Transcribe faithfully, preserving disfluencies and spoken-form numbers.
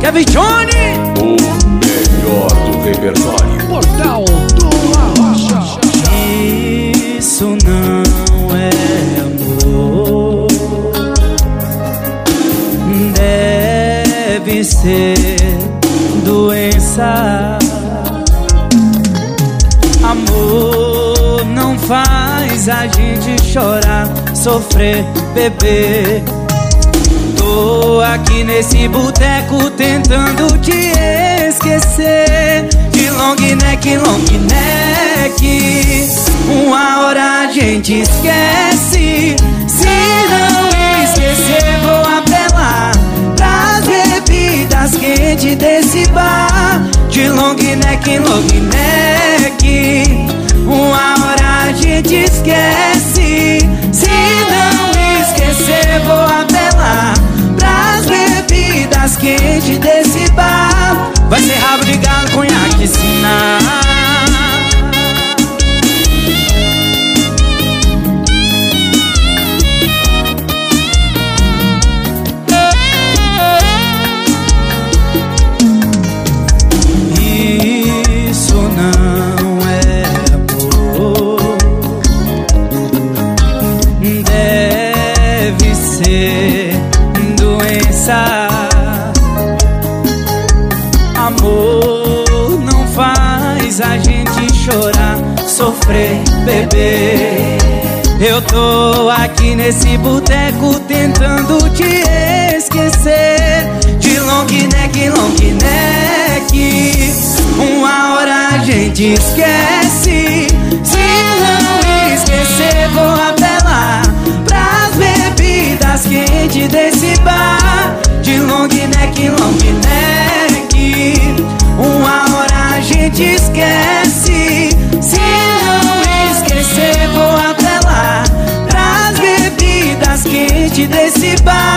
Kevin Johnny, o melhor do repertório. Portal do Arrocha. isso não é amor, deve ser doença. Amor não faz a gente chorar, sofrer, beber. Tô aqui nesse boteco tentando te esquecer. De long neck, long neck, uma hora a gente esquece. Se não esquecer, vou apelar pras bebidas quentes desse bar. De long neck, long neck, uma hora a gente esquece. Se não esquecer, vou apelar pras bebidas quentes desse bar. Vai ser rabo de galo, conhaque, sina. Isso não é amor, deve ser doença. Amor não faz a gente chorar, sofrer, beber. Eu tô aqui nesse boteco tentando te esquecer. De long neck, long neck, uma hora a gente esquece. Se não esquecer, vou apelar pras bebidas quentes desse bar. De long neck, long neck, uma hora a gente esquece. Se não esquecer, vou apelar pras bebidas quentes desse bar.